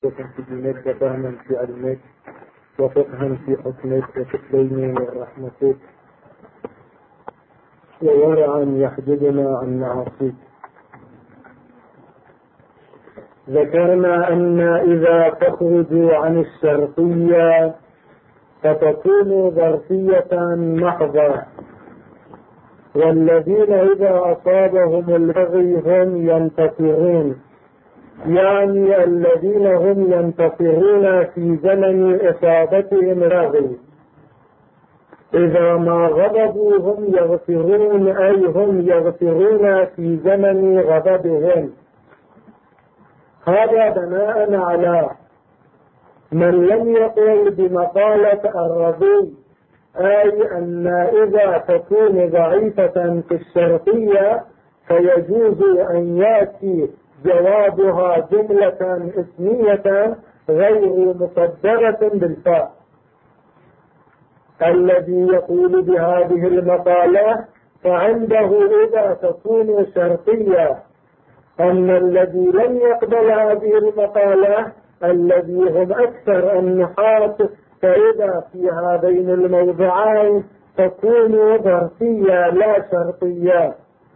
في دينك وفهما في علمك وفقها في حكمك وفقدين ورحمتك وورعا يحجبنا عن معاصيك. ذكرنا أن إذا تخرج عن الشرطية فتكون ظرفية محضة، والذين إذا أصابهم البغي هم ينتصرون، يعني الذين هم ينتصرون في زمن إصابتهم البغي، إذا ما غضبوا هم يغفرون، أي هم يغفرون في زمن غضبهم. هذا بناء على من لم يقل بمقالة الرضي، أي أن إذا تكون ضعيفة في الشرطية فيجوز أن يأتي جوابها جملة اسمية غير مصدرة بالفاء. الذي يقول بهذه المقالة فعنده إذا تكون شرطية أن الذي لم يقبل هذه المقالة الذي هم أكثر النحاة، فإذا في هذين الموضعين تكون ظرفية لا شرطية.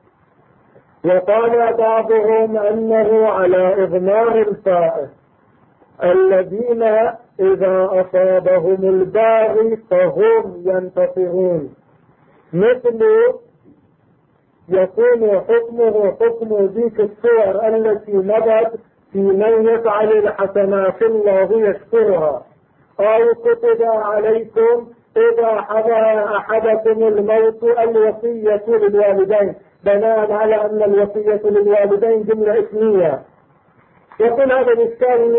وقال بعضهم أنه على إضمار الفاء، الذين إذا أصابهم الباغي فهم ينتصرون، مثل يكون حكمه حكم ذيك الصور التي مضت في من يفعل الحسنات الله يشكرها، أو كتب عليكم إذا حضر أحدكم الموت الوصية للوالدين، بناء على أن الوصية للوالدين جملة اسمية. يقول هذا الإشكال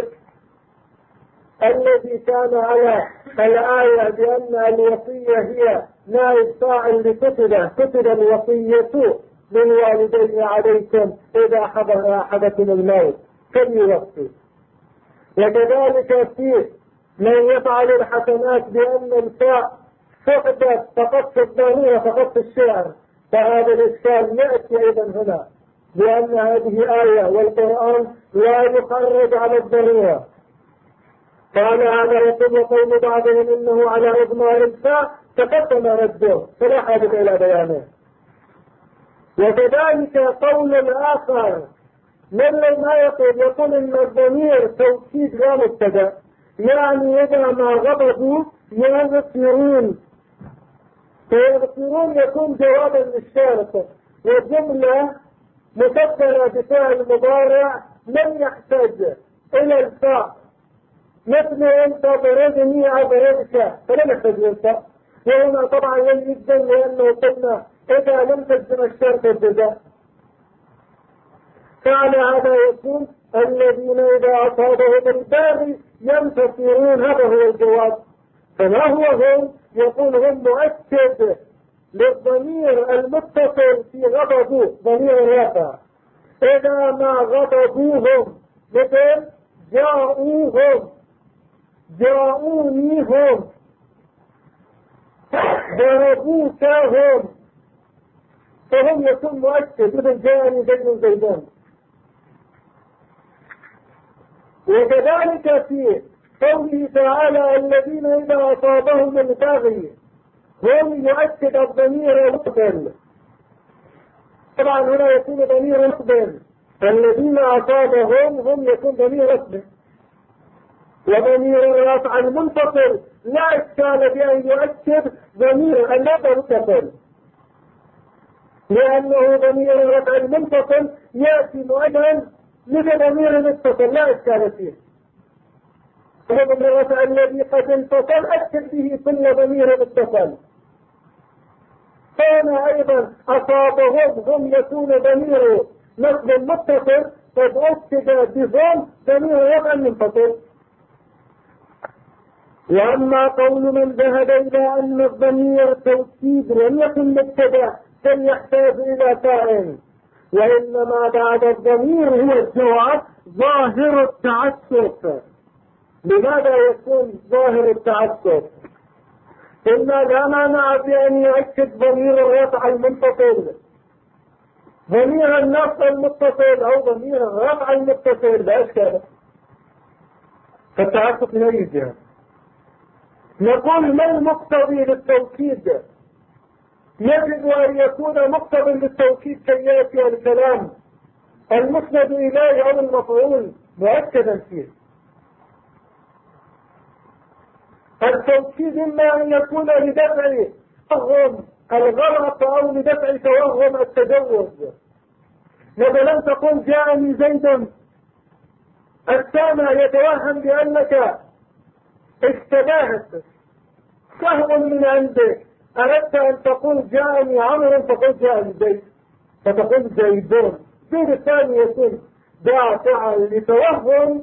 الذي كان على الآية بأن الوصية هي نائب فاعل كتب الوصية للوالدين عليكم إذا حضر أحدكم الموت فليوصي. وكذلك في من يفعل الحسنات بأن الفاء فقدت فقط في الضرورة فقط في الشعر، فهذا الإشكال يأتي أيضا هنا بأن هذه آية والقرآن لا يخرج على الضرورة. قال هذا يقول قول بعضهم إنه على إضمار الفاء تقدم رده فلا حاجة إلى بيانه. وكذلك قول الآخر من ما يقول إن الضمير توكيد لا مبتدأ، يعني إذا ما غضبوا يغفرون، فيغفرون يكون جوابا للشارطة، والجملة مكبرة بفعل مضارع لم يحتاج إلى الفاء، مثل أنت ضربني أضربك فلم يحتاج الفاء. وهنا طبعا لم يجزم لأنه قلنا إذا لم تجزم الشرط الجزاء. فعلى هذا يكون الذين إذا أصابهم الباغي ينتصرون، هذا هو الجواب. فما هو هم؟ يقول هم مؤكد للضمير المتصل في غضبه ضمير الرافع، إذا ما غضبوهم مثل جاءوهم جاءونيهم ضربوكهم، فهم يكون مؤكد مثل جاءني زيد زيدان. وكذلك في قوله تعالى الذين إذا أصابهم البغي هم يؤكد الضمير المقبل. طبعا هنا يكون ضمير مقبل، الذين أصابهم هم يكون ضمير مقبل. وضمير الرفع المنفصل لا إشكال بأن يؤكد ضمير المتصل، لأنه ضمير الرفع المنفصل يأتي مؤكدا لضمير المتصل لا إشكال فيه. وضمير الرفع الذي قد انفصل أكد به كل ضمير متصل. كان أيضا أصابهم هم يكون ضمير نصب متصل قد أكد بهم ضمير رفع منفصل. وأما قول من ذهب إلى أن الضمير توكيد لم يكن مبتدأ فليحتاج إلى فاعل، وإنما بعد الضمير هو الجواب ظاهر التعسف. لماذا يكون ظاهر التعسف؟ إلا لا مانع بأن يؤكد ضمير الرفع المنفصل، ضمير النصب المتصل أو ضمير الرفع المتصل لا إشكال. فالتعسف من أي جهة؟ نقول ما المقتضي للتوكيد؟ يجب أن يكون مقتضي للتوكيد كي يأتي الكلام المسند إليه أو المفعول مؤكدا فيه. التوكيد إما أن يكون لدفع توهم الغلط أو لدفع توهم التجوز. مثلا تقول جاءني زيد، السامع يتوهم بأنك اشتبهت سهو من عندك، أردت أن تقول جاءني عمرو فقل جاءني زيد، فتقول زيدون. زيد الثاني يكون دافعا لتوهم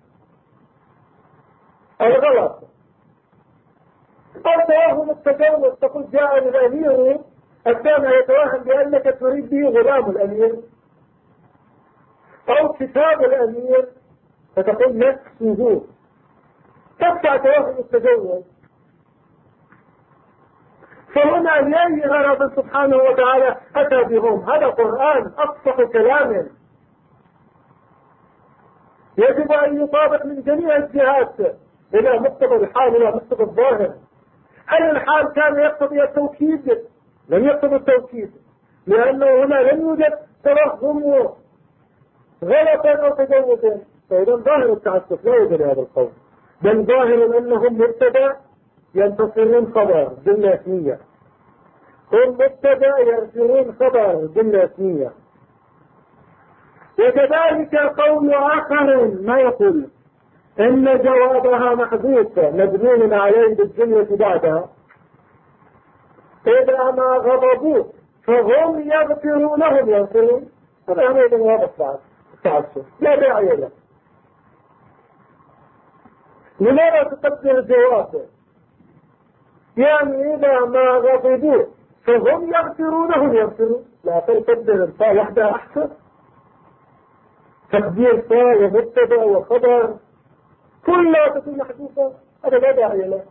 الغلط أو توهم التجوز، تقول جاءني الأمير، السامع يتوهم بأنك تريد به غلام الأمير أو كتاب الأمير، فتقول نفسه، تدفع توهم التجوز. فهنا لأي غرض سبحانه وتعالى أتى بهم؟ هذا قرآن أصدق كلام يجب أن يطابق من جميع الجهات إلى مقتضى الحال إلى مقتضى الظاهر. هل الحال كان يقتضي التوكيد؟ لم يقتضي التوكيد، لأنه هنا لم يوجد توهم غلطا أو تجوزا. فإذا ظاهر التعسف لا يوجد هذا القول، بل ظاهر أنهم مبتدأ ينتصرون خبر جملة اسمية، هم مبتدأ يرسلون خبر جملة اسمية. وكذلك قول آخر ما يقول إن جوابها محذوف مبنون عليه بالجملة بعدها، إذا ما غضبوا فهم يغفرونهم يغفرون، هذا أيضا واضح التعسف لا داعي له. لماذا تقدر الجواب؟ يعني إذا ما غضبوا فهم يغفرونهم يغفرون، لا تقدر الفاء وحدها أحسن، تقدير فاء ومبتدأ وخبر كلها تكون محذوفة، هذا لا داعي له.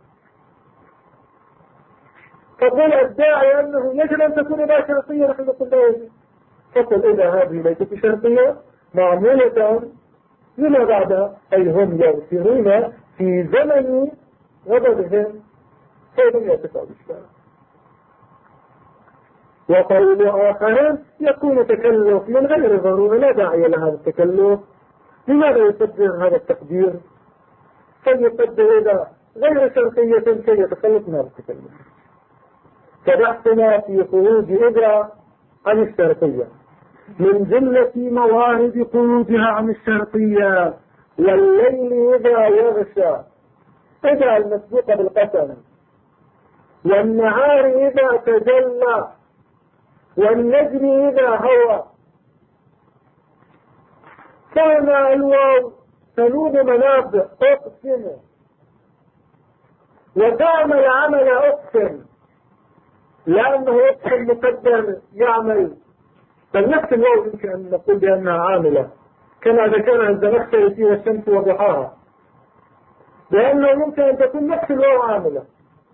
فقل الداعي أنه يجب أن تكون لا شرطية، نحن نقول لا يجب. فقل إذا هذه ليست شرطية معمولة لما بعدها، أي هم يغفرون في زمن غضبهم، فإذن يتفعل الشارع. وقول آخر يكون تكلف من غير ضرورة، لا داعي لهذا التكلف. لماذا يقدر هذا التقدير؟ فليقدر إلى غير شرطية كي يتخلص من هذا التكلف. فبحثنا في خروج إذا عن الشرطية من جملة موارد خروجها عن الشرطية: والليل إذا يغشى، إذا المسبوقة بالقسم، والنهار إذا تجلى، والنجم إذا هوى. كان الواو تنوب مناب أقسم، وكان العمل أقسم لأنه أقسم مقدر يعمل، بل نفس الواو يمكن أن نقول بأنها عاملة كما ذكرنا الزمخشري في الشمس وضحاها، لأنه يمكن أن تكون نفس الواو عاملة،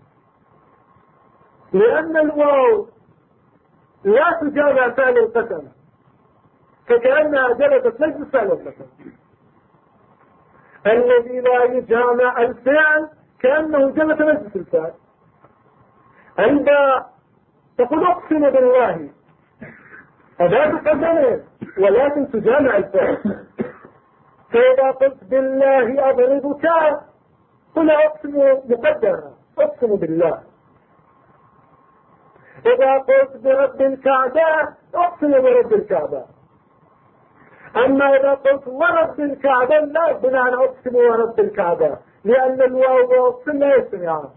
لأن الواو لا تجامع فعل القسم، فكأنها جلست مجلس فعل القسم. الذي لا يجامع الفعل كأنه جلس مجلس الفعل. عند تقول أقسم بالله، أداة قسم ولكن تجامع الفعل. فإذا قلت بالله أضربك، قل أقسم مقدرة، أقسم بالله. إذا قلت برب الكعبة، أقسم برب الكعبة. أما إذا قلت ورب الكعبة، لا بمعنى أقسم ورب الكعبة، لأن الواو وأقسم لا يجتمعان.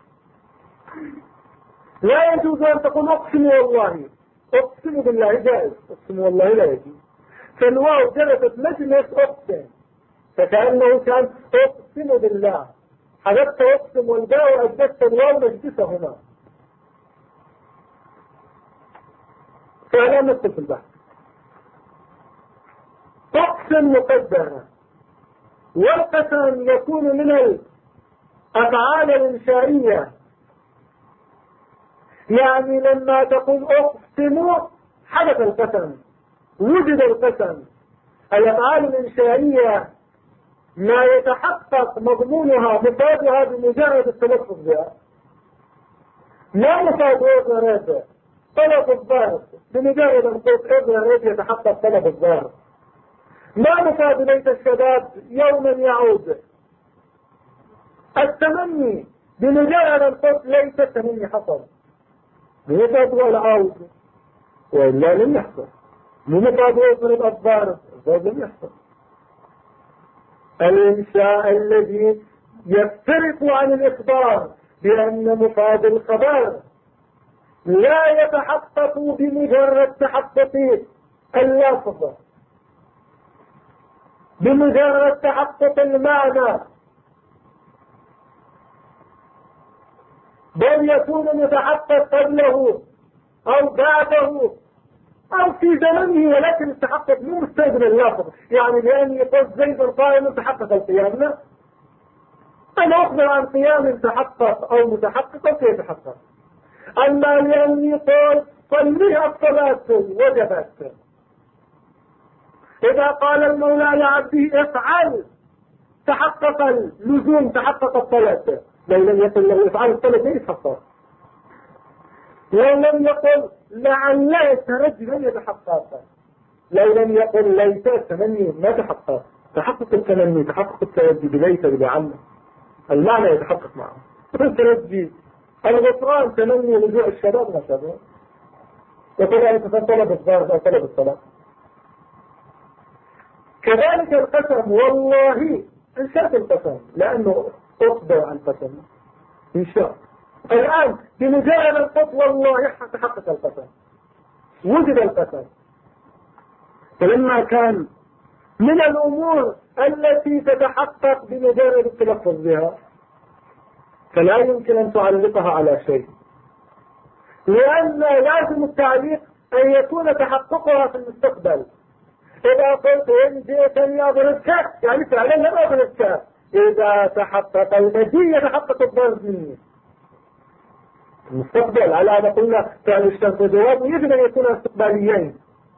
لا يجوز أن تقول أقسم والله، أقسم بالله جائز، أقسم والله لا يجوز. فالواو جلست مجلس أقسم، فكأنه كان أقسم بالله، حذفت أقسم والباء وأجدت الواو مجلسهما، فلا ندخل في البحث. أقسم مقدرة، والقسم يكون من الأفعال الإنشائية، يعني لما تقول أقسم حدث القسم، وجد القسم. الأفعال الإنشائية ما يتحقق مضمونها مفادها بمجرد التلفظ بها. لا مفاد إظهار طلب الظاهر بمجرد أن تقول إظهار يتحقق طلب الظاهر. ما مفاد ليت الشباب يوما يعود. التمني بمجرد أن تقول ليت التمني حصل بمفاد ولا عود وإلا لم يحصل. بمفاد إظهار الأخبار لم يحصل. الإنشاء الذي يفترق عن الإخبار بأن مفاد الخبر لا يتحقق بمجرد تحقق اللفظ بمجرد تحقق المعنى، بل يكون متحقق قبله أو بعده أو في زمنه، ولكن التحقق مو مستقبل اللفظ. يعني لأن يقول زيد قائم تحقق القيام، لا، أنا أخبر عن قيام تحقق أو متحقق أو سيتحقق. أما لأني قل صلي الصلاة وجبت، إذا قال المولى لعبده افعل تحقق اللزوم تحقق الصلاة. لو لم يقل له افعل الصلاة لا يتحقق. لو لم يقل لعله الترجي لن يتحقق. لو لم يقل ليس التمني ما تحقق. تحقق التمني تحقق الترجي بليس بلعله، المعنى يتحقق معه. الترجي الغفران تمني رجوع الشباب ما شابه، وكذلك طلب الظاهر أو طلب الصلاة. كذلك القسم، والله انشاء القسم لأنه أخبر عن القسم انشاء. الآن بمجرد القسم والله تحقق القسم، وجد القسم. فلما كان من الأمور التي تتحقق بمجرد التلفظ بها فلا يمكن أن تعلقها على شيء، لأن لازم التعليق أن يكون تحققها في المستقبل. إذا قلت إن جئتني أضربك يعني فعلا لم أضربك، إذا تحقق المجيء يتحقق الضرب مني المستقبل. على أن قلنا فعل الشرط وجواب يجب أن يكون استقباليين،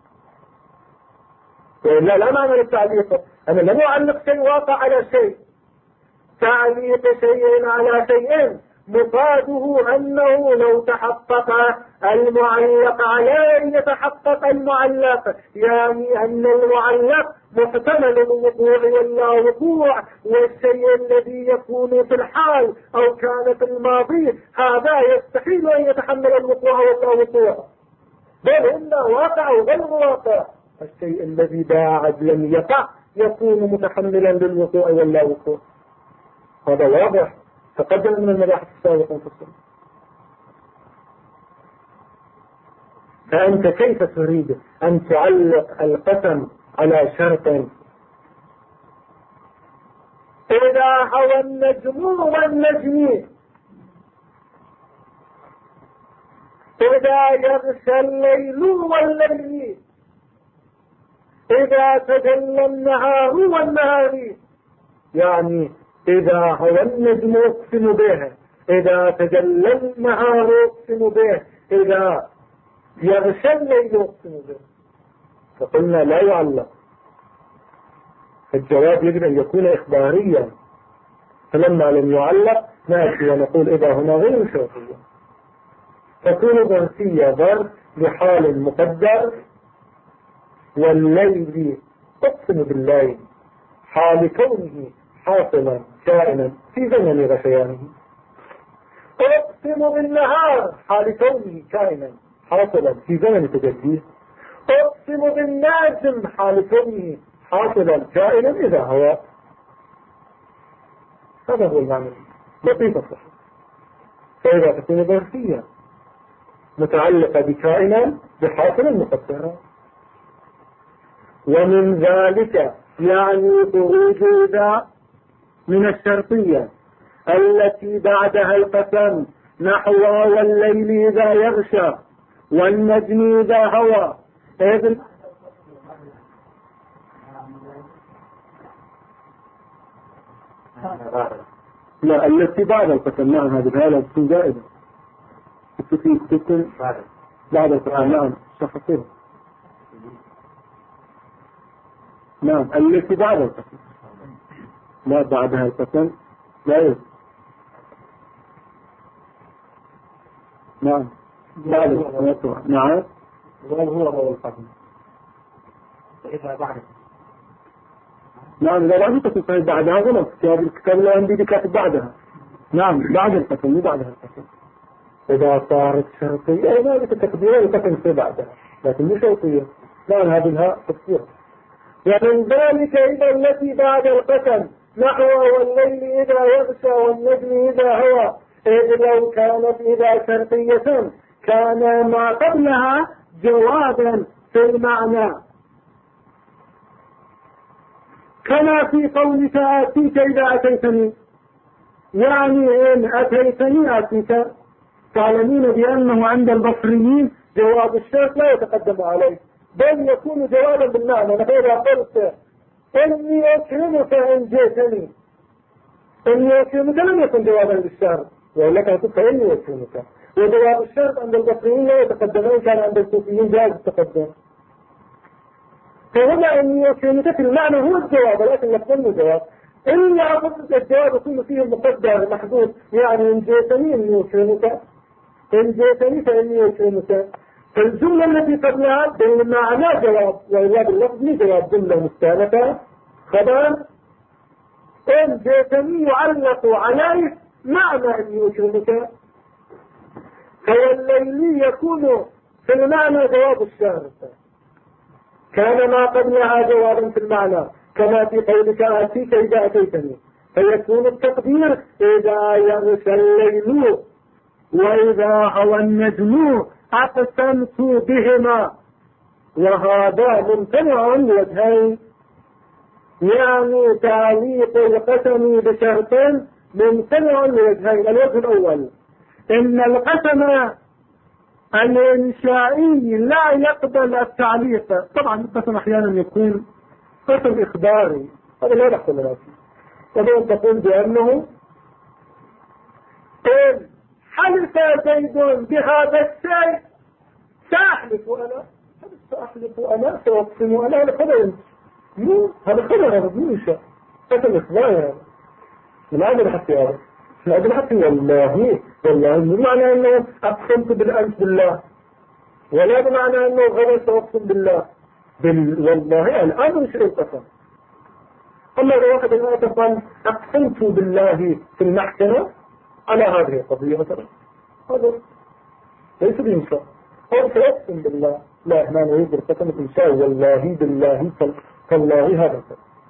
وإلا لا معنى للتعليق. أنا لم أعلق شيء واقع على شيء. تعليق شيء على شيء مفاده أنه لو تحقق المعلق عليه يتحقق المعلق، يعني أن المعلق محتمل الوقوع ولا وقوع، والشيء الذي يكون في الحال أو كان في الماضي هذا يستحيل أن يتحمل الوقوع ولا وقوع، بل إنه واقع وغير واقع. الشيء الذي بعد لم يقع يكون متحملا للوقوع ولا وقوع. هذا واضح تقدم من المباحث السابقة في السنة. فأنت كيف تريد أن تعلق القسم على شرط؟ إذا هوى النجم والنجم، إذا يغشى الليل والليل، إذا تجلى النهار والنهار، يعني إذا هوى النجم أقسم به، إذا تجلى النهار أقسم به، إذا يغشى الليل أقسم به. فقلنا لا يعلق. الجواب يجب أن يكون إخباريا، فلما لم يعلق نأتي ونقول إذا هنا غير شرطية تكون ظرفية ظرف لحال مقدر. والليل أقسم بالليل حال كونه حاصلا كائنا في زمن غشيانه. أقسم بالنهار حال كونه كائنا حاصلا في زمن تجديه. أقسم بالناجم حال كونه حاصلا كائنا إذا هوى. هذا هو المعنى لطيف الصحيح. فإذا تكون ظرفية متعلقة بكائنا بحاصل مقدرة. ومن ذلك يعني خروج ذا من الشرطية التي بعدها القسم نحو والليل إذا يغشى والنجم إذا هوى. لا، التي بعد القسم نعم هذه الهالة تكون زائدة تكون بعد القسم. نعم شخصين. نعم التي بعد القسم لا بعدها القسم لا يوجد. نعم بعد نعم هو القسم إذا بعد نعم لا بعد القسم فهي بعدها غلط. الكتاب اللي عندي دي كاتب بعدها. نعم بعد القسم مو بعدها القسم. إذا صارت شرطية ما تكبير القسم في بعدها لكن مو شرطية. نعم هذه الهاء تكبير. ومن ذلك إذا التي بعد القسم نحو والليل إذا يغشى والنجم إذا هوى إذ لو كانت إذا شرطية كان ما قبلها جوابا في المعنى كما في قولك آتيك إذا أتيتني يعني إن أتيتني آتيك. تعلمين بأنه عند البصريين جواب الشرط لا يتقدم عليه بل يكون جوابا بالمعنى. إذا قلت إني أكرمك إن جئتني إني أكرمك لم يكن جوابا للشرط ولك أقول فإني أكرمك. وجواب الشرط عند البصريين لا يتقدم وإن كان عند الكوفيين جائز التقدم. فهنا إني أكرمك في المعنى هو الجواب لكن لفظ الجواب. إني أعطيك الجواب يكون فيه المقدر محدود يعني إن جئتني إني أكرمك إن جئتني فإني أكرمك. فالجملة التي قبلها بالمعنى جواب وإلا باللفظ جواب جملة مستأنفة خبر. إن جئتني يعلق عليه معنى أن يكرمك. فالليل يكون في المعنى جواب الشرط كان ما قبلها جوابا في المعنى كما في قولك آتيك إذا أتيتني. فيكون التقدير إذا يغشى الليل وإذا هوى النجم أقسمت بهما. وهذا ممتنع لوجهين يعني تعليق القسم بشرط ممتنع لوجهين. الوجه الأول إن القسم الإنشائي لا يقبل التعليق. طبعا القسم أحيانا يكون قسم إخباري هذا لا يحصل لنا فيه. وبين تقول بأنه إن حلف زيد بهذا الشيء سأحلف أنا سأقسم أنا. هذا خبر هذا خبر هذا بيوشة قسم إخباري هذا من أجل حتى هذا من أجل حتى والله بمعنى أنه أقسمت بالأنس بالله ولا بمعنى أنه غير سأقسم بالله والله الآن مش القسم. أما إذا واحد الآن قال أقسمت بالله في المحكمة على هذه القضية مثلا هذا ليس بإنشاء أو سأقسم بالله لا إحنا نريد القسم إنشاء والله بالله فالله هذا.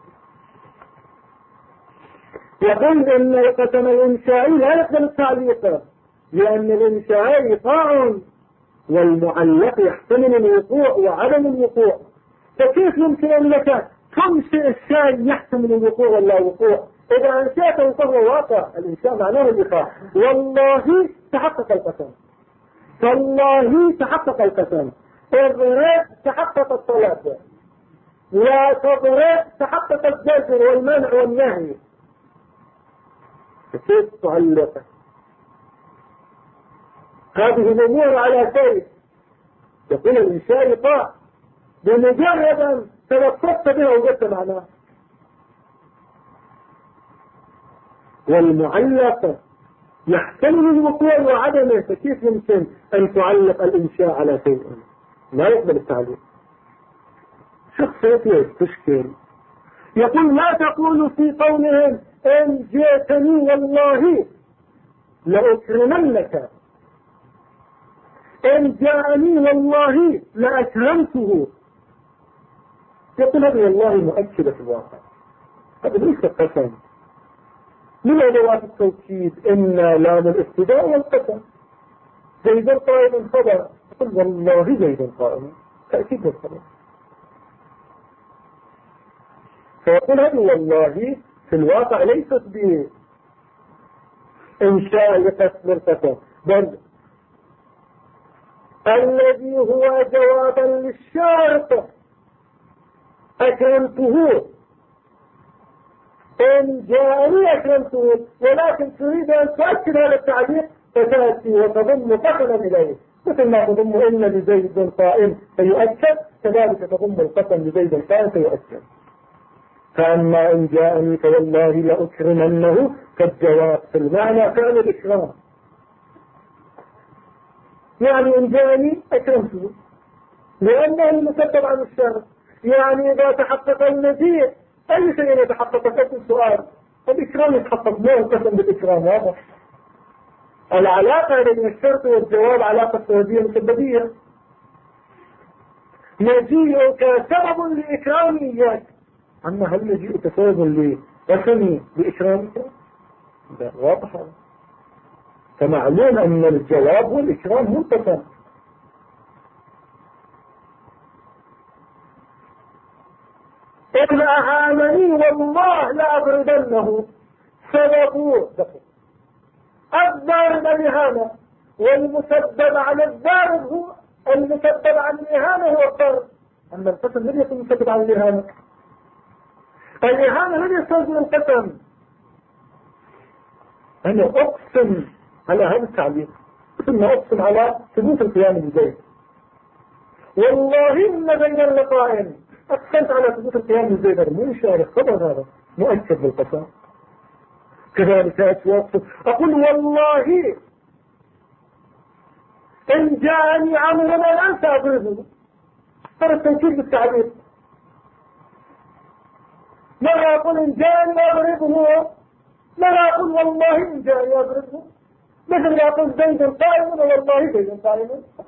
يقول إن القسم الإنشائي لا يقبل التعليق لأن الإنشائي إيقاع والمعلق يحتمل الوقوع وعدم الوقوع. فكيف يمكن أنك تنشئ الشيء يحتمل الوقوع ولا وقوع؟ إذا أنشأته فهو واقع. الإنشاء معناه الإيقاع. والله تحقق القسم فالله تحقق القسم. اضرب تحقق الطلب لا تضرب تحقق الزجر والمنع والنهي. فكيف تعلق هذه الأمور على شيء يقول الإنشاء إيقاع بمجرد أن تلطفت بها وجدت معناه. والمعلق يحتمل الوقوع وعدمه. فكيف يمكن أن تعلق الإنشاء على شيء لا يقبل التعليق؟ شخصيته تشكل. يقول لا تقول في قولهم إن جئتني والله لأكرمنك إن جاءني والله لأكرمته. يقول هذه والله مؤكدة في الواقع هذا ليس قسم. من أدوات التوكيد إن لام الابتداء والقسم. زيدا قائما خبر يقول والله زيدا قائما تأكيد الخبر. فيقول هذه والله في الواقع ليست بإنشاء لقسم القسم بل الذي هو جوابا للشرط أكرمته إن جاءني أكرمته. ولكن تريد أن تؤكد هذا التعليق فتأتي وتضم قسما إليه مثل ما تضم إن لزيد قائم فيؤكد كذلك تضم القسم لزيد قائم فيؤكد. فأما إن جاءني فوالله لأكرمنه كالجواب في المعنى فعل الإكرام، يعني إن جاءني أكرمته لأنه المسبب عن الشرط. يعني إذا تحقق المجيء أي شيء يتحقق في السؤال الإكرام يتحقق، ما ينقسم بالإكرام. هذا العلاقة بين الشرط والجواب علاقة سببية مسببية. مجيئك سبب لإكرامي إياك، أما هل مجيئك سبب لقسمي بإكرامك؟ لا، واضح. فمعلوم أن الجواب والإكرام منقسم. إن أهانني والله لأضربنه سببه الضارب الإهانة، والمسبب عن الضارب هو المسبب عن الإهانة هو الضرب. أما القسم لم يكن مسبب عن الإهانة، الإهانة لم يستلزم القسم. أنا أقسم على هذا التعليق، ثم أقسم على ثبوت القيام بالزيت. والله إن بين اللقائين أقسمت على ثبوت القيام بالزيت، هذا مو إشارة خبر، هذا مؤكد بالقسم. كذلك أقول والله إن جاءني عمرو لا سأضربه، ترى التوكيد بالتعبير. لا أقول إن جاءني أضربه، لا أقول والله إن جاءني أضربه، مثل ما أقول زيد قائم والله زيد قائم.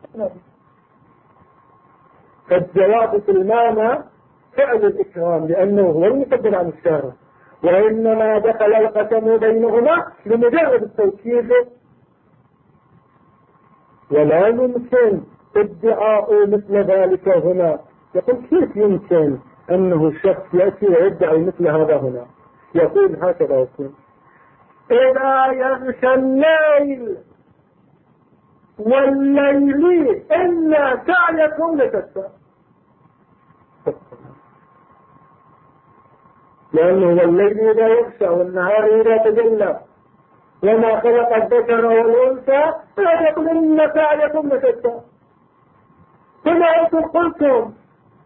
فالجواب في المعنى فعل الإكرام لأنه هو المقدم عن الشارع، وإنما دخل القسم بينهما لمجرد التوكيد. ولا يمكن ادعاء مثل ذلك هنا. يقول كيف يمكن أنه شخص يأتي ويدعي مثل هذا هنا؟ يقول هكذا يقول إذا يغشى الليل والليل إلا سعيكم لتسع، لأنه الليل إذا يغشى والنهار إذا تجلى وما خلق الذكر والأنثى فلا يقول إن سعيكم لتسع. ثم أنتم قلتم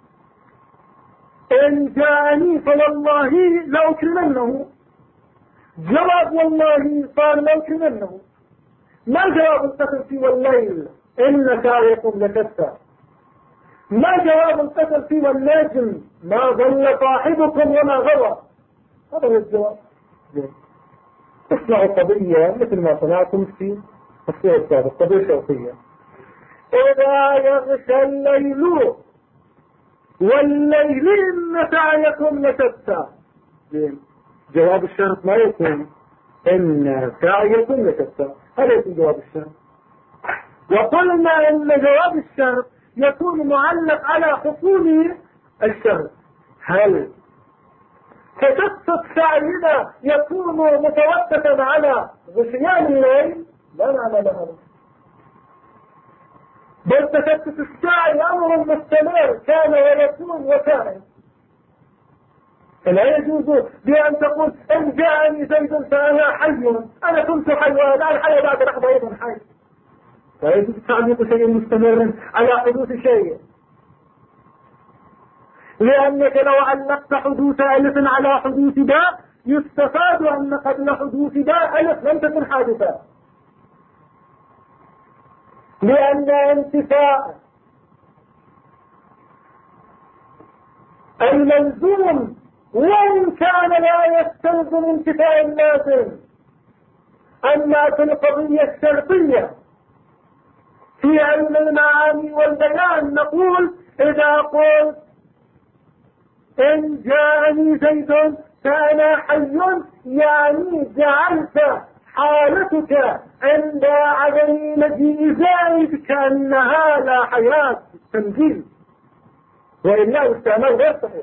إن جاءني فوالله لأكرمنه، جواب والله صار لأكرمنه. ما جواب القسم في والليل إن سعيكم لتسع؟ ما جواب القسم في والنجم ما ضل صاحبكم وما غوى؟ هذا هو الجواب. اصنعوا قضية مثل ما صنعتم في الصورة السابقة، قضية شرطية. إذا يغشى الليل والليل إن سعيكم لتسع، جواب الشرط ما يكون إن سعيكم لتسع، هذا يكون جواب الشرط. وقلنا إن جواب الشرط يكون معلق على حصول الشرط. هل تشتت سعينا يكون متوسطا على غشيان الليل؟ لا معنى لها، بل تشتت السعي أمر مستمر كان ويكون وكان. فلا يجوز بأن تقول إن جاءني زيد فأنا حي، أنا كنت حي وأنا الحي بعد لحظة أيضا حي. لا يجوز تعليق شيء مستمر على حدوث شيء، لأنك لو علقت حدوث ألف على حدوث باء يستفاد أن قبل حدوث باء ألف لم تكن حادثة، لأن انتفاء الملزوم وإن كان لا يستلزم انتفاء اللازم. أما في القضية الشرطية في علم المعاني والبيان نقول إذا قلت إن جاءني زيد فأنا حي، يعني جعلت حالتك عند عدم مجيء زيد كأنها لا حياة تنزيل، وإلا الاستعمال غير صحيح.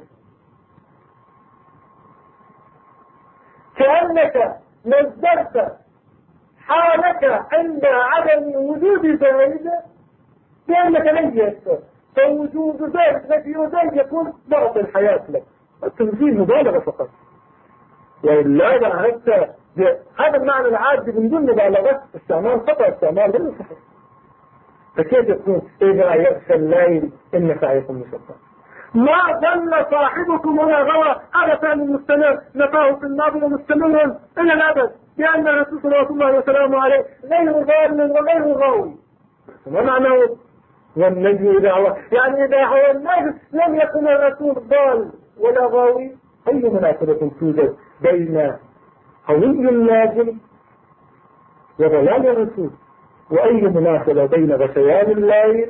كأنك نزلت حالك عند عدم وجود زيد بأنك ميت، فوجود زيد نفي زيد يكون ضغط الحياة لك، التنزيل مبالغة فقط. وإلا إذا أردت هذا المعنى العادي من دون مبالغة استعمال خطأ، استعمال غير صحيح. فكيف يكون إذا يغشى الليل إن سعيكم لشتى؟ ما ضل صاحبكم ولا غوى. هذا فعل المستمر نفاه في الماضي ومستمر إلى الأبد، لأن الرسول صلى الله وسلامه عليه غير ضال وغير غاوي. ما معناه والنجم إذا هو؟ يعني إذا هو النجم لم يكن الرسول ضال ولا غاوي. أي مناسبة توجد بين هوي الناجم وضلال الرسول؟ وأي مناسبة بين غشيان الليل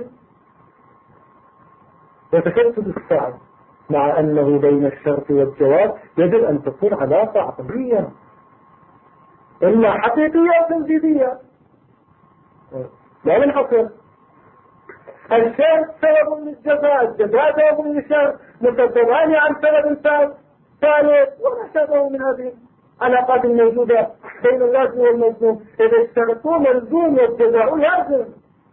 وتكتل الساعة، مع أنه بين الشرط والجواب يجب أن تكون علاقة عقلية إلا حقيقية أو تنفيذية. لا ينحصر. الشرط سبب للجزاء، الجزاء سبب للشرط، متسببان عن سبب ثالث، ولا شبه من هذه العلاقات الموجودة بين اللازم والملزوم. إذا اشترطوا ملزوم والجزاء لازم.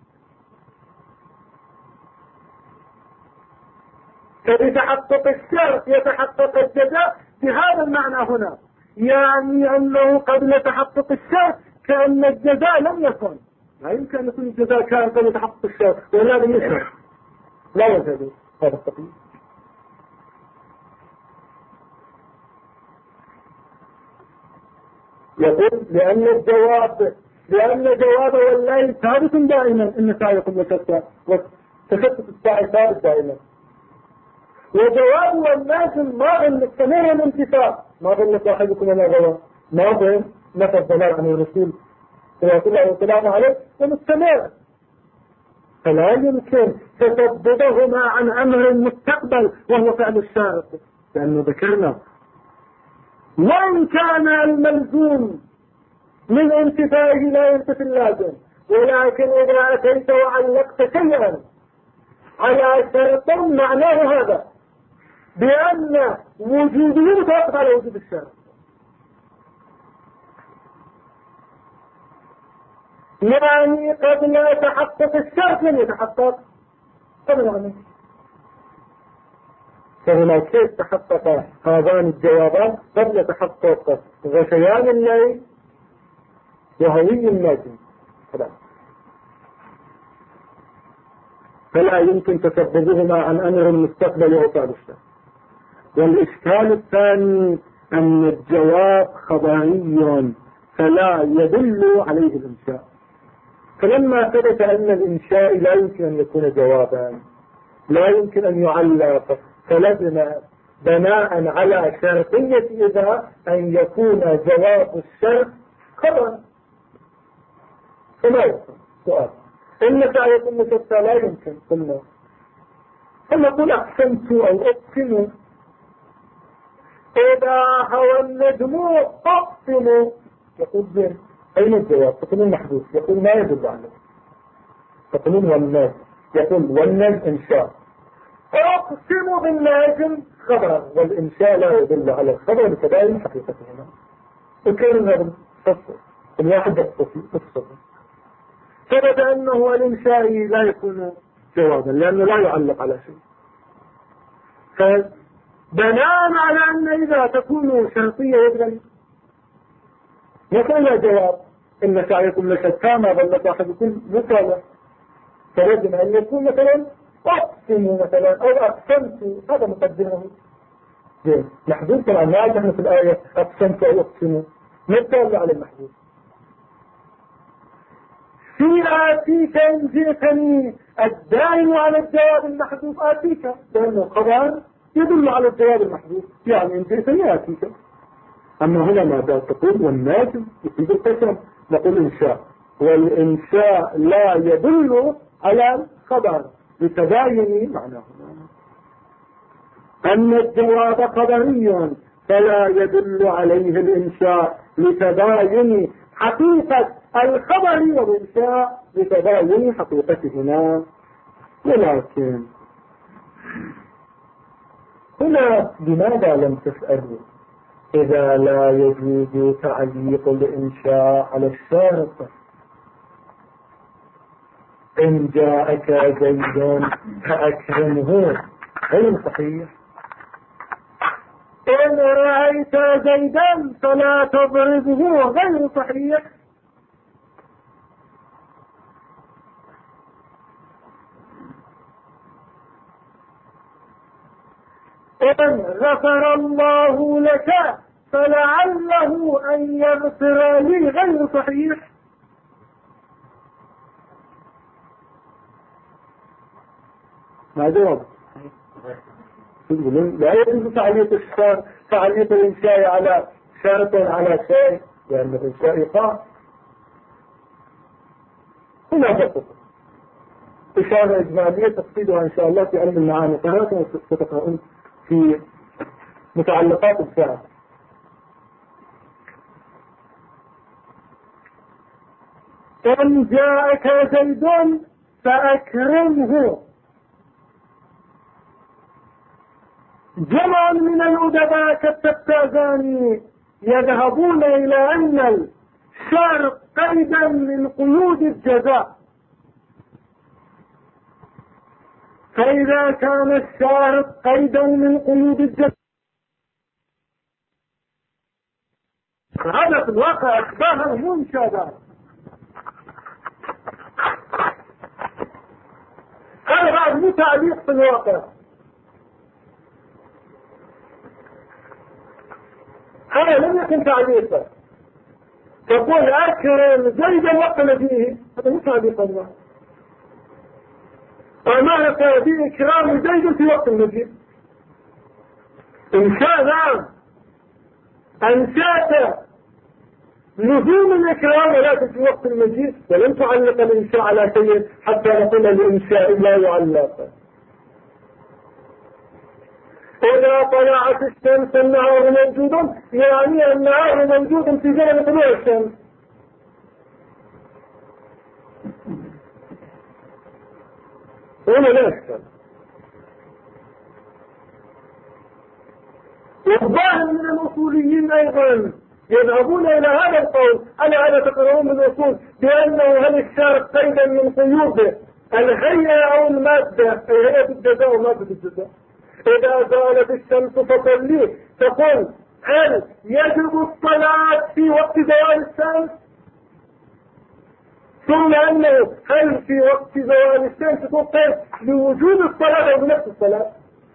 فبتحقق الشرط يتحقق الجزاء بهذا المعنى هنا، يعني أنه قبل تحقق الشرط كأن الجزاء لم يكن. لا يمكن أن يكون الجزاء كان قبل تحقق الشرط ولازم يشرط، لا يوجد هذا التقييد. يقول لأن جواب والليل ثابت دائما، إن سعيكم لشتى، وتشتت الساعة ثابت دائما. وجواب واللازم ما ظن مستمر الانتفاع، ما ظن صاحبكم ولا غوى، ما ظن نفى الضلال عن الرسول صلى الله عليه وسلم عليه ومستمر. فلا يمكن تسببهما عن أمر المستقبل وهو فعل الشارع، لأنه ذكرنا وإن كان الملزوم من انتفائه لا ينتفي اللازم، ولكن إذا أتيت وعلقت شيئا على شرط معناه هذا بأن وجوده متوقف على وجود الشرط، يعني قبل تحقق الشرط لم يتحقق قبل. فهنا كيف تحقق هذان الجوابان قبل تحقق غشيان الليل وهوي النجم؟ فلا يمكن تسببهما عن أمر المستقبل وهو فعل الشرط. والإشكال الثاني أن الجواب خبري فلا يدل عليه الإنشاء. فلما ثبت أن الإنشاء لا يمكن أن يكون جوابا، لا يمكن أن يعلق، فلزم بناء على شرطية إذا أن يكون جواب الشرط خبرا. فما يكون سؤال إن سعية المشتى لا يمكن قلنا، فنقول أقسمت أو أقسم. إذا هو النجم أقسم، يقول زين أين الجواب؟ تقولون محدوث، يقول ما يدل عليه. تقولون والنجم، يقول والنجم إنشاء. أقسم بالنجم خبر، والإنشاء لا يدل على الخبر لتباين حقيقته هنا. وكان هذا الفصل الواحد يقصد ثبت أنه الإنشاء لا يكون جوابا لأنه لا يعلق على شيء. فبناء على أن إذا تكون شرطية يبدأ مثلا جواب إن سعيكم لشتى ما ظل صاحبكم مثلا، فلازم أن يكون مثلا أقسم مثلا أو أقسمت، هذا مقدمه زين محدود. طبعا ما نحن في الآية أقسمت أو أقسم نتطلع على المحدود. في آتيك إن جئتني الدائم على الجواب المحدود آتيك، لأنه خبر يدل على الجواب المحدود، يعني إن جئتني آتيك. أما هنا ماذا تقول؟ والناجم يفيد القسم، نقول إنشاء، والإنشاء لا يدل على الخبر لتباين معناه. أن الجواب خبري فلا يدل عليه الإنشاء لتباين حقيقة الخبر، والإنشاء لتباين حقيقتهما. ولكن هنا لماذا لم تسألوا إذا لا يجوز تعليق الإنشاء على الشارط؟ إن جاءك زيد فأكرمه غير صحيح. إن رأيت زيدا فلا تضربه غير صحيح. إن غفر الله لك فلعله أن يغفر لي غير صحيح. ما جواب. لا يجوز تعليق الإنشاء على شرط على شيء، لأن الإنشاء يقع. هنا فقط إشارة إجمالية تفصيلها إن شاء الله في علم المعاني قراءة ستقرؤون في متعلقات الفعل. إن جاءك زيد فأكرمه. جمع من الأدباء كالتفتازاني يذهبون إلى أن الشرط قيدا من قيود الجزاء، فإذا كان الشارط قيدا من قيود الجزاء هذا في الواقع أشباه المنشدات. هذا بعد مو تعليق في الواقع، هذا لم يكن تعليقا. تقول أكرم زيدا وقل فيه، هذا مو تعليقا الله. وما في إكرام زيد في وقت المجيء. إنشاء نعم، أنشأت لزوم الإكرام ولكن في وقت المجيء، ولم تعلق الإنشاء على شيء حتى نقول الإنشاء لا يعلق. إذا طلعت الشمس النهار موجود، يعني النهار موجود في زمن طلوع الشمس. هنا لا يشكل. والظاهر من الأصوليين أيضا يذهبون إلى هذا القول، على هذا تقرؤون من الأصول بأنه هل الشارط قيدا من قيوده الهيئة أو المادة، هيئة الجزاء ومادة الجزاء. إذا زالت الشمس فصلي، تقول هل يجب الصلاة في وقت زوال الشمس؟ ثم أنه هل في وقت زوال الشمس تقول لوجود الصلاة أو بنفس الصلاة؟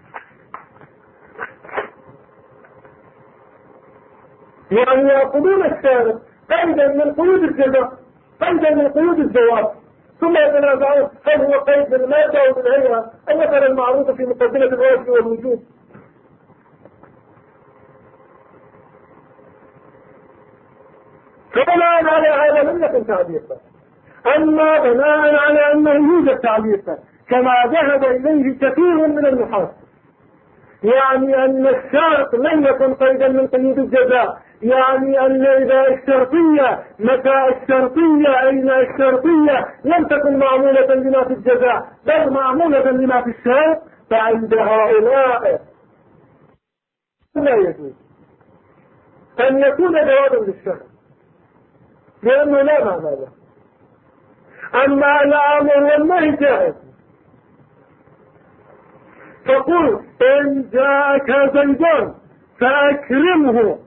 يعني يأخذون الشارع قيدا من قيود الجزاء، قيدا من قيود الزواج، ثم يتنازعون هل هو قيد بالمادة أو بالهيئة أو مثلا المعروف في مقدمة الواجب والوجوب. فبناء على هذا لم يكن تعليقا، أما بناء على أنه يوجد تعليقا كما ذهب إليه كثير من النحاة، يعني أن الشرط لم يكن قيدا من قيود الجزاء، يعني أن إذا الشرطية متى الشرطية أين الشرطية لم تكن معمولة لما في الجزاء بل معمولة لما في الشرط، فعند هؤلاء لا يجوز أن يكون جوابا للشرط لأنه لا معنى له. أما الأمر والنهي جائز. تقول إن جاءك زيد فأكرمه،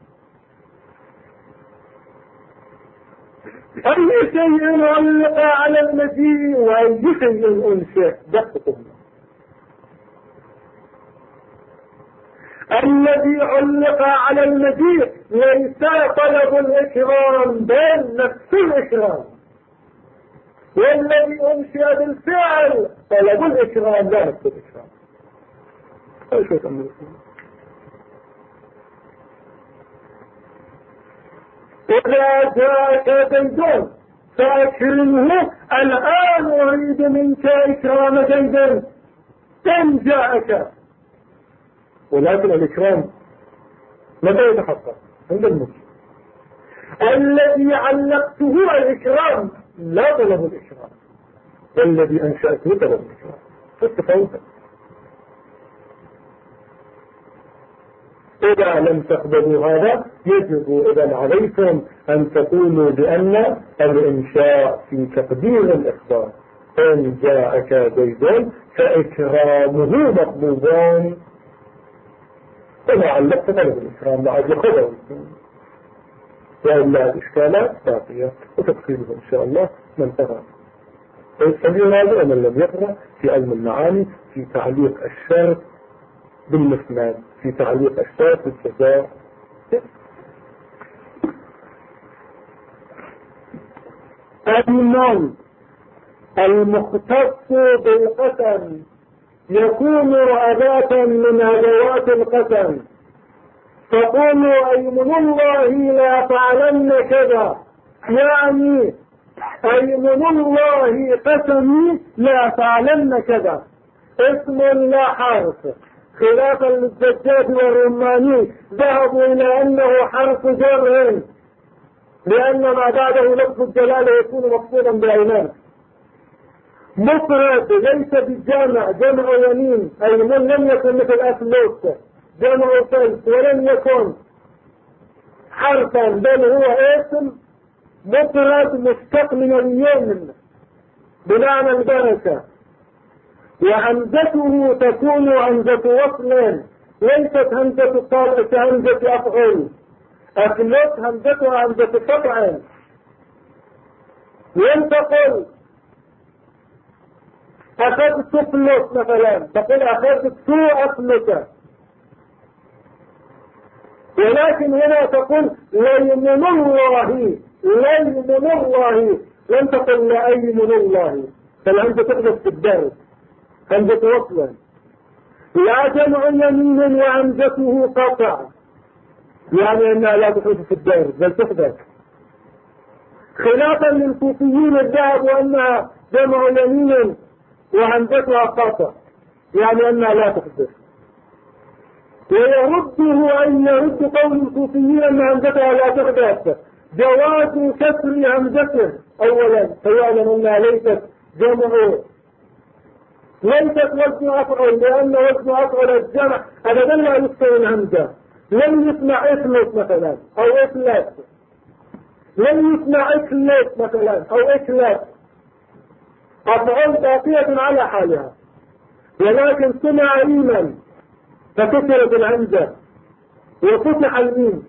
أي شيء علق على المجيء وأي شيء أنشئ دقته. الذي علق على المجيء ليس طلب الإكرام بل نفس الإكرام، والذي أنشئ بالفعل طلب الإكرام لا نفس الإكرام. إذا جاءك زيد فأكرمه، الآن أريد منك إكرام زيد إن جاءك، ولكن الإكرام متى يتحقق؟ عند المجيء. الذي علقته الإكرام لا طلب الإكرام، والذي أنشأته طلب الإكرام. فالتفاوت. إذا لم تقبلوا هذا يجب إذن عليكم أن تقولوا بأن الإنشاء في تقدير الإخبار إن جاءك زيد فإكرامه مطلوبان، إذا علقت طلب الإكرام بعد يخذه، وإلا الإشكالات باقية وتفصيلها إن شاء الله من ترى. السبيل هذا ومن لم يقرأ في علم المعاني في تعليق الشرط بالمسند في تعليق أساس الجزاء. النون المختص بالقسم يكون أداة من أدوات القسم، تقول أيمن الله لا فعلن كذا، يعني أيمن الله قسمي لا فعلن كذا، اسم لا حرف، خلافا للزجاج والرماني ذهبوا إلى أنه حرف جر، لأن ما بعده لفظ الجلالة يكون مقصودا بالأيمان. مفرد ليس بالجامع، جمع يمين، أيمن لم يكن مثل أفلوت جمع فلس، ولم يكن حرفا بل هو اسم مفرد مشتق من اليمن بمعنى البركة، وهمزته تكون همزة وصل ليست همزة طارئ كهمزة أفعل. أفلوت همزتها همزة قطع، وانتقل أخذت فلوت مثلا تقول أخذت سوء أفلوت، ولكن هنا تقول ليمن الله، ليمن الله، لم تقل لأيمن الله، فالهمزة تحدث في الدرس همزة وصلا. لا جمع يمين وهمزته قطع، يعني أنها لا تحدث في الدرس بل تحدث، خلافا للكوفيين الذهب وأنها جمع يمين وهمزتها قطع، يعني أنها لا تحدث. ويرده أن يرد قول الكوفيين أن همزتها لا تحدث جواز كسر همزته أولا، فيعلم أنها ليست جمع، ليست وزن أفعل، لأن وزن أفعل الجمع أبدا لا يكسر الهمزة. لم يسمع إثلت مثلا أو إثلت، لم يسمع إثلت مثلا أو إثلت، أفعل باقية على حالها، ولكن سمع إيما فكسرت الهمزة وفتح الميم،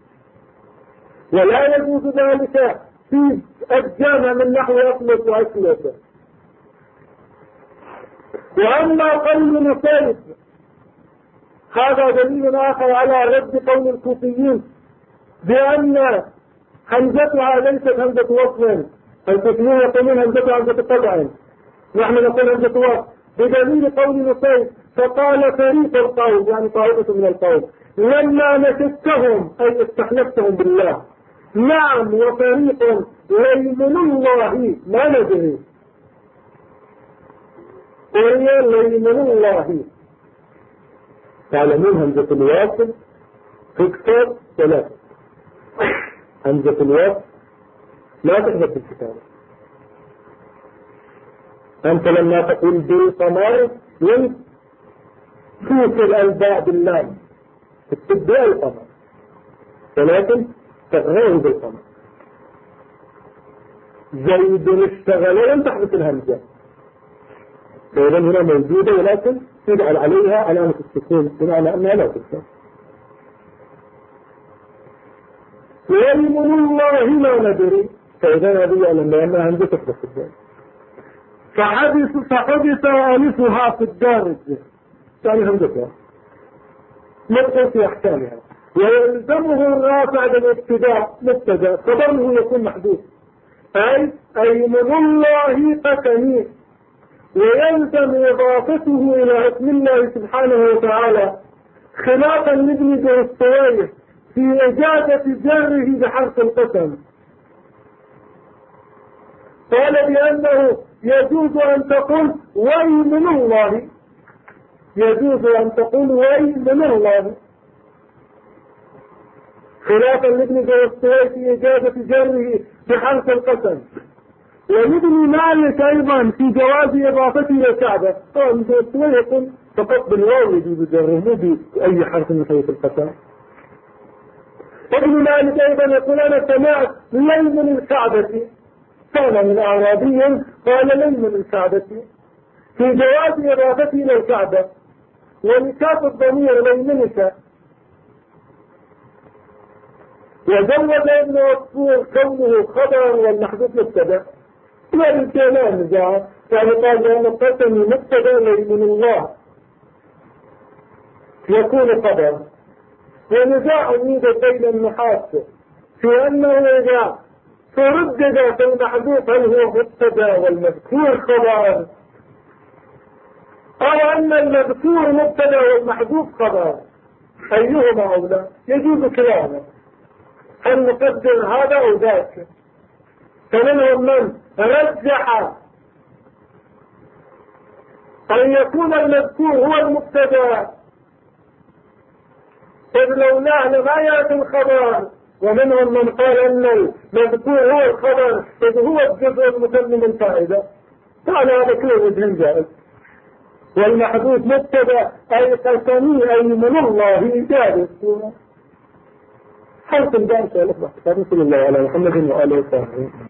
ولا يجوز ذلك في الجامع من نحو أفلت وأثلت. وأما قول نصيب هذا دليل آخر على رد قول الكوفيين بأن همزتها ليست همزة وصل، الكوفيين يقولون همزتها همزة قطع، نحن نقول همزة وصل، بدليل قول نصيب فقال فريق القوم يعني طائفة من القوم لما نشدتهم أي استحلفتهم بالله، نعم وفريق ليمن الله ما ندري، وهي ليمن الله. تعلمون همزة الواصل تكسر ولا همزة الواصل لا تحدث بالكتابة. أنت لما تقول بالقمر لن توصل الباء باللام تتبع القمر، ولكن تغير بالقمر. زيد اشتغل لم تحدث الهمزة، فإذا هنا موجودة ولكن تجعل عليها علامة السكون بمعنى أنها لا تكسر. ويمن الله ما ندري، فإذا هذه يعلم بأنها همزة تحدث في الدار، فحدث ألفها في الدارج يعني همزتها مدخل في أحكامها، ويلزمه الرافع بالابتداء مبتدا خبره يكون محدود، أي من الله قسمي، ويلزم إضافته إلى اسم الله سبحانه وتعالى، خلافا لابن دستويه في إجازة جره بحرف القسم. قال بأنه يجوز أن تقول ويمن الله، يجوز أن تقول ويمن الله، خلافا لابن دستويه في إجازة جره بحرف القسم. وابن مالك أيضا في جواز إضافته إلى الكعبة، ابن دستويه يقول فقط بالواو يجوز جره مو بأي حرف من حروف القسم. ابن مالك أيضا يقول أنا سمعت ليمن الكعبة، كان من أعرابي قال ليمن الكعبة في جواز إضافته إلى الكعبة، ونكاف الضمير ليمنك. وزود ابن عصفور كونه خبرا والمحدث مبتدا، يعني الكلام جاء يعني قال لأن القسم مبتدا ليمن الله، يكون خبر. ونزاع يوجد بين النحاة في أنه إذا تردد في المحذوف هل هو مبتدا والمذكور خبر، أو أن المذكور مبتدا والمحذوف خبر، أيهما أولى؟ يجوز كلاهما، أن نقدر هذا أو ذاك. فمنهم من رجح أن يكون المذكور هو المبتدا إذ لولاه لما يأتي الخبر، ومنهم من قال أن المذكور هو الخبر إذ هو الجزء المتمم الفائدة. قال هذا كله وجه جائز. والمحذوف مبتدا أي قسمي أي من الله جائز. حرف الباء. صلى الله على محمد وآله وصحبه.